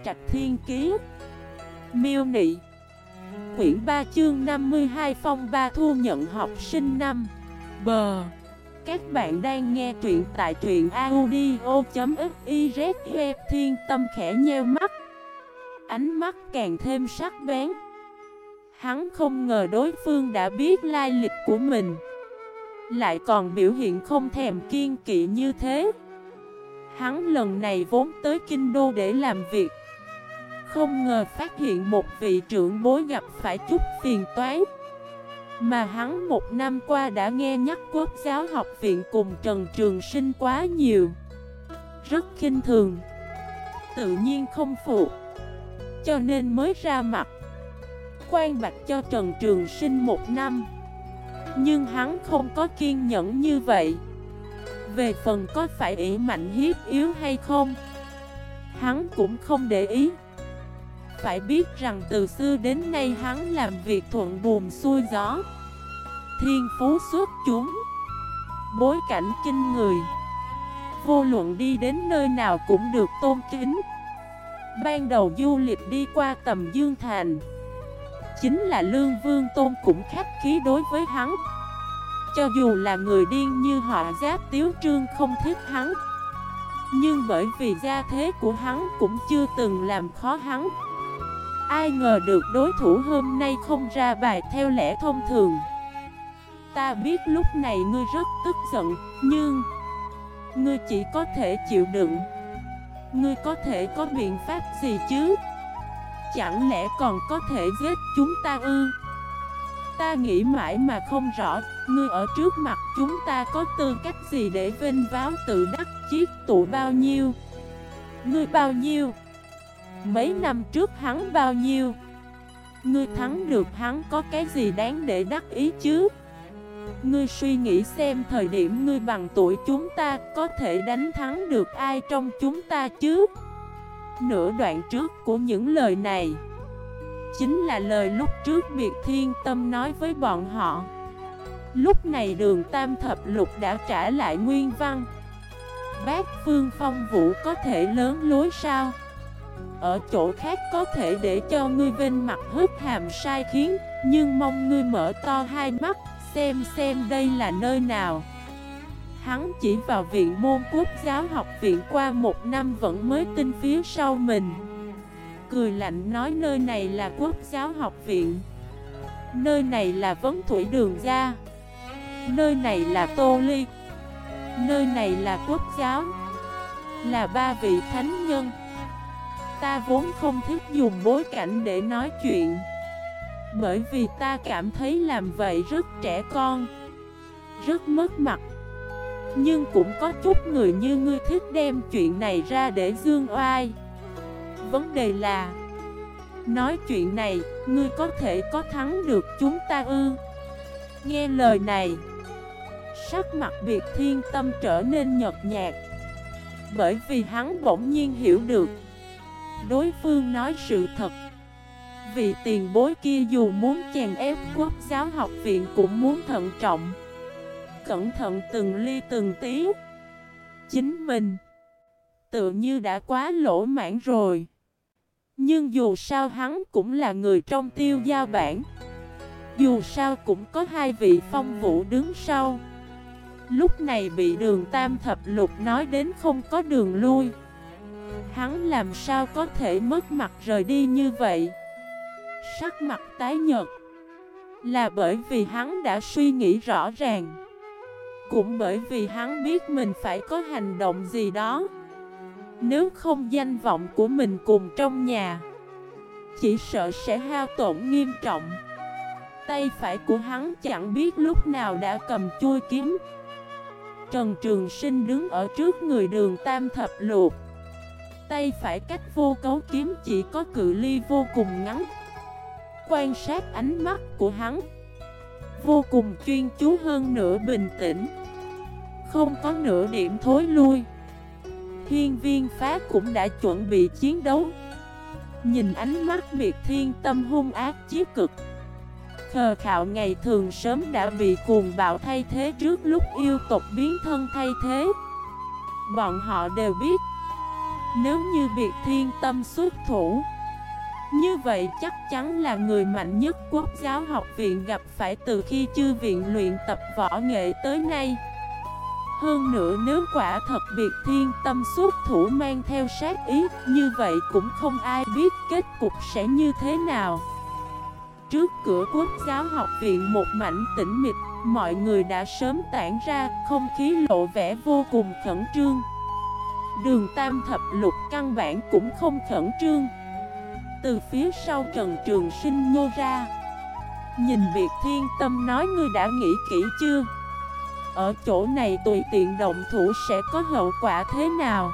Trạch Thiên Kiế. Miêu Nị. Quyển 3 chương 52 Phong Ba thu nhận học sinh năm. Bờ. Các bạn đang nghe truyện tại truyện audio.xyz. Thiên Tâm khẽ nheo mắt, ánh mắt càng thêm sắc bén. Hắn không ngờ đối phương đã biết lai lịch của mình, lại còn biểu hiện không thèm kiêng kỵ như thế. Hắn lần này vốn tới kinh đô để làm việc, không ngờ phát hiện một vị trưởng bối gặp phải chút phiền toái. Mà hắn một năm qua đã nghe nhắc Quốc giáo học viện cùng Trần Trường Sinh quá nhiều, rất khinh thường, tự nhiên không phục, cho nên mới ra mặt quan bạch cho Trần Trường Sinh một năm. Nhưng hắn không có kiên nhẫn như vậy. Về phần có phải ỷ mạnh hiếp yếu hay không, hắn cũng không để ý. Phải biết rằng từ xưa đến nay hắn làm việc thuận buồm xuôi gió, thiên phú xuất chúng, bối cảnh kinh người, vô luận đi đến nơi nào cũng được tôn kính. Ban đầu du lịch đi qua Tầm Dương Thành, chính là Lương Vương Tôn cũng khách khí đối với hắn. Cho dù là người điên như họ Giáp Tiếu Trương không thích hắn, nhưng bởi vì gia thế của hắn cũng chưa từng làm khó hắn. Ai ngờ được đối thủ hôm nay không ra bài theo lẽ thông thường. Ta biết lúc này ngươi rất tức giận, nhưng ngươi chỉ có thể chịu đựng. Ngươi có thể có biện pháp gì chứ? Chẳng lẽ còn có thể giết chúng ta ư? Ta nghĩ mãi mà không rõ, ngươi ở trước mặt chúng ta có tư cách gì để vênh váo tự đắc chiết tụ bao nhiêu? Ngươi bao nhiêu? Mấy năm trước hắn bao nhiêu? Ngươi thắng được hắn có cái gì đáng để đắc ý chứ? Ngươi suy nghĩ xem thời điểm ngươi bằng tuổi chúng ta có thể đánh thắng được ai trong chúng ta chứ? Nửa đoạn trước của những lời này chính là lời lúc trước Biệt Thiên Tâm nói với bọn họ. Lúc này Đường Tam Thập Lục đã trả lại nguyên văn. Bác Phương Phong Vũ có thể lớn lối sao? Ở chỗ khác có thể để cho ngươi vênh mặt hất hàm sai khiến, nhưng mong ngươi mở to hai mắt, xem đây là nơi nào. Hắn chỉ vào viện môn Quốc giáo học viện qua một năm vẫn mới tin phía sau mình. Cười lạnh nói nơi này là Quốc giáo học viện, nơi này là Vấn Thủy Đường Gia, nơi này là Tô Ly, nơi này là Quốc giáo, là ba vị thánh nhân. Ta vốn không thích dùng bối cảnh để nói chuyện, bởi vì ta cảm thấy làm vậy rất trẻ con, rất mất mặt. Nhưng cũng có chút người như ngươi thích đem chuyện này ra để dương oai. Vấn đề là, nói chuyện này, ngươi có thể có thắng được chúng ta ư? Nghe lời này, sắc mặt Biệt Thiên Tâm trở nên nhợt nhạt, bởi vì hắn bỗng nhiên hiểu được đối phương nói sự thật. Vị tiền bối kia dù muốn chèn ép Quốc giáo học viện cũng muốn thận trọng, cẩn thận từng ly từng tí. Chính mình tự như đã quá lỗ mãn rồi. Nhưng dù sao hắn cũng là người trong Tiêu Giao bản, dù sao cũng có hai vị Phong Vũ đứng sau. Lúc này bị Đường Tam Thập Lục nói đến không có đường lui, hắn làm sao có thể mất mặt rời đi như vậy? Sắc mặt tái nhợt là bởi vì hắn đã suy nghĩ rõ ràng, cũng bởi vì hắn biết mình phải có hành động gì đó. Nếu không danh vọng của mình cùng trong nhà chỉ sợ sẽ hao tổn nghiêm trọng. Tay phải của hắn chẳng biết lúc nào đã cầm chuôi kiếm. Trần Trường Sinh đứng ở trước người Đường Tam Thập Lục, tay phải cách vô cấu kiếm chỉ có cự ly vô cùng ngắn. Quan sát ánh mắt của hắn, vô cùng chuyên chú hơn nửa bình tĩnh, không có nửa điểm thối lui. Hiên Viên Phá cũng đã chuẩn bị chiến đấu. Nhìn ánh mắt Biệt Thiên Tâm hung ác chí cực, khờ khạo ngày thường sớm đã bị cuồng bạo thay thế trước lúc yêu tộc biến thân thay thế. Bọn họ đều biết Nếu như Biệt Thiên Tâm xuất thủ, như vậy chắc chắn là người mạnh nhất Quốc giáo học viện gặp phải từ khi chư viện luyện tập võ nghệ tới nay. Hơn nữa nếu quả thật Biệt Thiên Tâm xuất thủ mang theo sát ý, như vậy cũng không ai biết kết cục sẽ như thế nào. Trước cửa Quốc giáo học viện một mảnh tĩnh mịch, mọi người đã sớm tản ra, không khí lộ vẻ vô cùng khẩn trương. Đường Tam Thập Lục căn bản cũng không khẩn trương. Từ phía sau Trần Trường Sinh nhô ra, nhìn Biệt Thiên Tâm nói: ngươi đã nghĩ kỹ chưa? Ở chỗ này tùy tiện động thủ sẽ có hậu quả thế nào?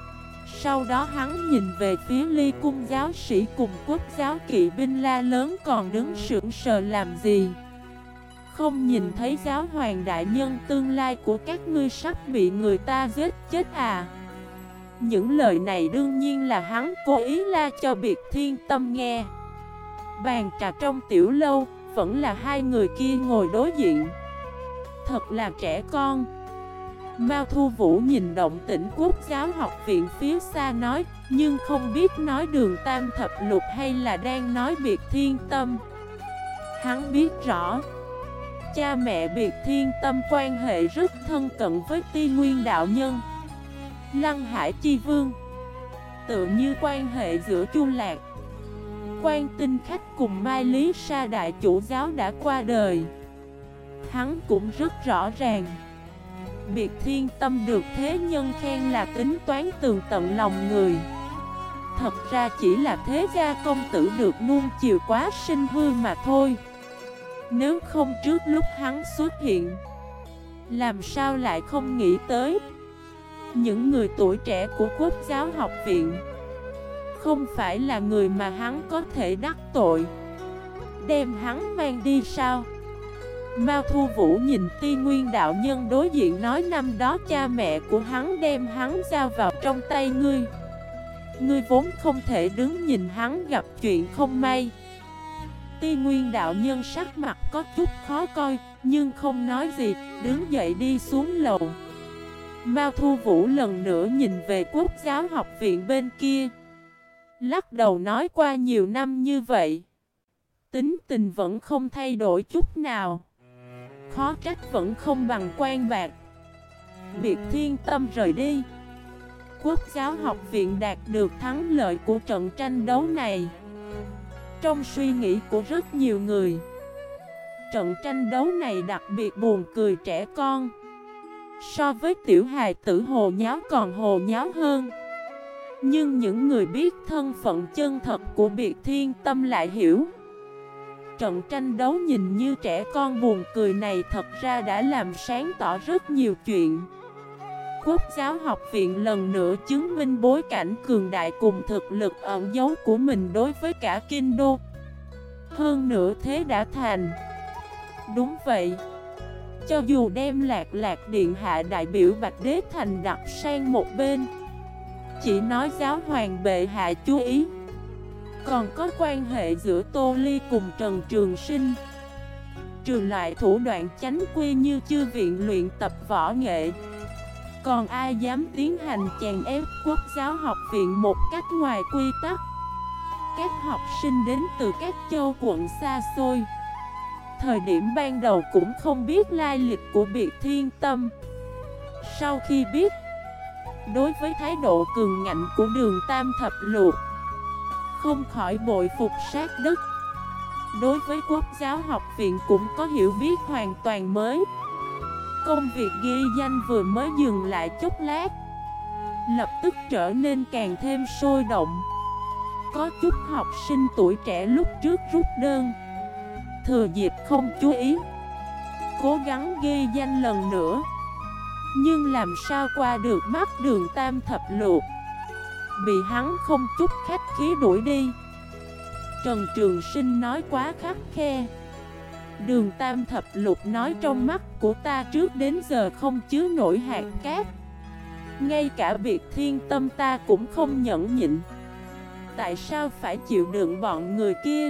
Sau đó hắn nhìn về phía Ly Cung giáo sĩ cùng Quốc giáo kỵ binh la lớn: còn đứng sững sờ làm gì? Không nhìn thấy giáo hoàng đại nhân tương lai của các ngươi sắp bị người ta giết chết à? Những lời này đương nhiên là hắn cố ý la cho Biệt Thiên Tâm nghe. Bàn trà trong tiểu lâu, vẫn là hai người kia ngồi đối diện. Thật là trẻ con. Mao Thu Vũ nhìn động tĩnh Quốc giáo học viện phía xa nói, nhưng không biết nói Đường Tam Thập Lục hay là đang nói Biệt Thiên Tâm. Hắn biết rõ, cha mẹ Biệt Thiên Tâm quan hệ rất thân cận với Ti Nguyên đạo nhân, Lăng Hải Chi Vương, tự như quan hệ giữa Chu Lạc, Quan Tinh Khách cùng Mai Lý Sa đại chủ giáo đã qua đời. Hắn cũng rất rõ ràng, Biệt Thiên Tâm được thế nhân khen là tính toán tường tận lòng người. Thật ra chỉ là thế gia công tử được nuông chiều quá sinh hư mà thôi. Nếu không trước lúc hắn xuất hiện, làm sao lại không nghĩ tới những người tuổi trẻ của Quốc giáo học viện không phải là người mà hắn có thể đắc tội, đem hắn mang đi sao? Mao Thu Vũ nhìn Ti Nguyên đạo nhân đối diện nói: năm đó cha mẹ của hắn đem hắn giao vào trong tay ngươi. Ngươi vốn không thể đứng nhìn hắn gặp chuyện không may. Ti Nguyên đạo nhân sắc mặt có chút khó coi, nhưng không nói gì, đứng dậy đi xuống lầu. Mao Thu Vũ lần nữa nhìn về Quốc giáo học viện bên kia, lắc đầu nói: qua nhiều năm như vậy, tính tình vẫn không thay đổi chút nào, khó trách vẫn không bằng quan bạc. Biệt Thiên Tâm rời đi, Quốc giáo học viện đạt được thắng lợi của trận tranh đấu này. Trong suy nghĩ của rất nhiều người, trận tranh đấu này đặc biệt buồn cười trẻ con. So với tiểu hài tử hồ nháo còn hồ nháo hơn. Nhưng những người biết thân phận chân thật của Biệt Thiên Tâm lại hiểu, trận tranh đấu nhìn như trẻ con buồn cười này thật ra đã làm sáng tỏ rất nhiều chuyện. Quốc giáo học viện lần nữa chứng minh bối cảnh cường đại cùng thực lực ẩn giấu của mình đối với cả kinh đô. Hơn nữa thế đã thành. Đúng vậy, cho dù đem Lạc Lạc điện hạ đại biểu Bạch Đế Thành đặt sang một bên, chỉ nói giáo hoàng bệ hạ chú ý, còn có quan hệ giữa Tô Ly cùng Trần Trường Sinh, trừ loại thủ đoạn chánh quy như chư viện luyện tập võ nghệ, còn ai dám tiến hành chèn ép Quốc giáo học viện một cách ngoài quy tắc. Các học sinh đến từ các châu quận xa xôi, thời điểm ban đầu cũng không biết lai lịch của Biệt Thiên Tâm. Sau khi biết, đối với thái độ cường ngạnh của Đường Tam Thập Lục, không khỏi bội phục sát đất. Đối với Quốc giáo học viện cũng có hiểu biết hoàn toàn mới. Công việc ghi danh vừa mới dừng lại chút lát, lập tức trở nên càng thêm sôi động. Có chút học sinh tuổi trẻ lúc trước rút đơn, thừa dịp không chú ý, cố gắng ghi danh lần nữa. Nhưng làm sao qua được mắt Đường Tam Thập Lục, bị hắn không chút khách khí đuổi đi. Trần Trường Sinh nói quá khắt khe. Đường Tam Thập Lục nói: trong mắt của ta trước đến giờ không chứa nổi hạt cát, ngay cả Biệt Thiên Tâm ta cũng không nhẫn nhịn, tại sao phải chịu đựng bọn người kia?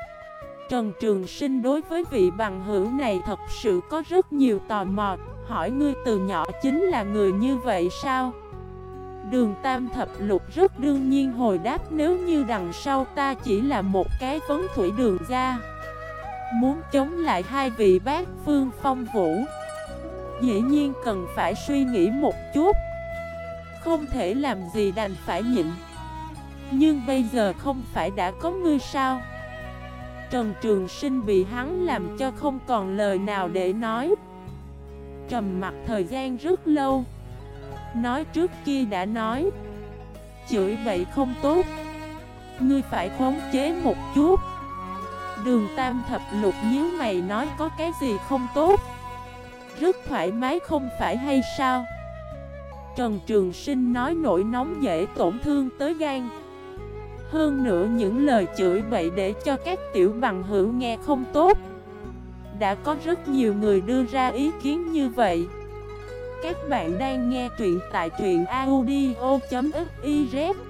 Trần Trường Sinh đối với vị bằng hữu này thật sự có rất nhiều tò mò, hỏi: ngươi từ nhỏ chính là người như vậy sao? Đường Tam Thập Lục rất đương nhiên hồi đáp, nếu như đằng sau ta chỉ là một cái vấn thủy đường gia, muốn chống lại hai vị bác phương phong vũ, dĩ nhiên cần phải suy nghĩ một chút, không thể làm gì đành phải nhịn. Nhưng bây giờ không phải đã có ngươi sao? Trần Trường Sinh bị hắn làm cho không còn lời nào để nói. Trầm mặt thời gian rất lâu. Nói trước kia đã nói, chửi bậy không tốt, ngươi phải khống chế một chút. Đường Tam Thập Lục nhíu mày nói, có cái gì không tốt? Rất thoải mái không phải hay sao? Trần Trường Sinh nói, nổi nóng dễ tổn thương tới gan. Hơn nữa những lời chửi bậy để cho các tiểu bằng hữu nghe không tốt. Đã có rất nhiều người đưa ra ý kiến như vậy. Các bạn đang nghe truyện tại truyện audio.fif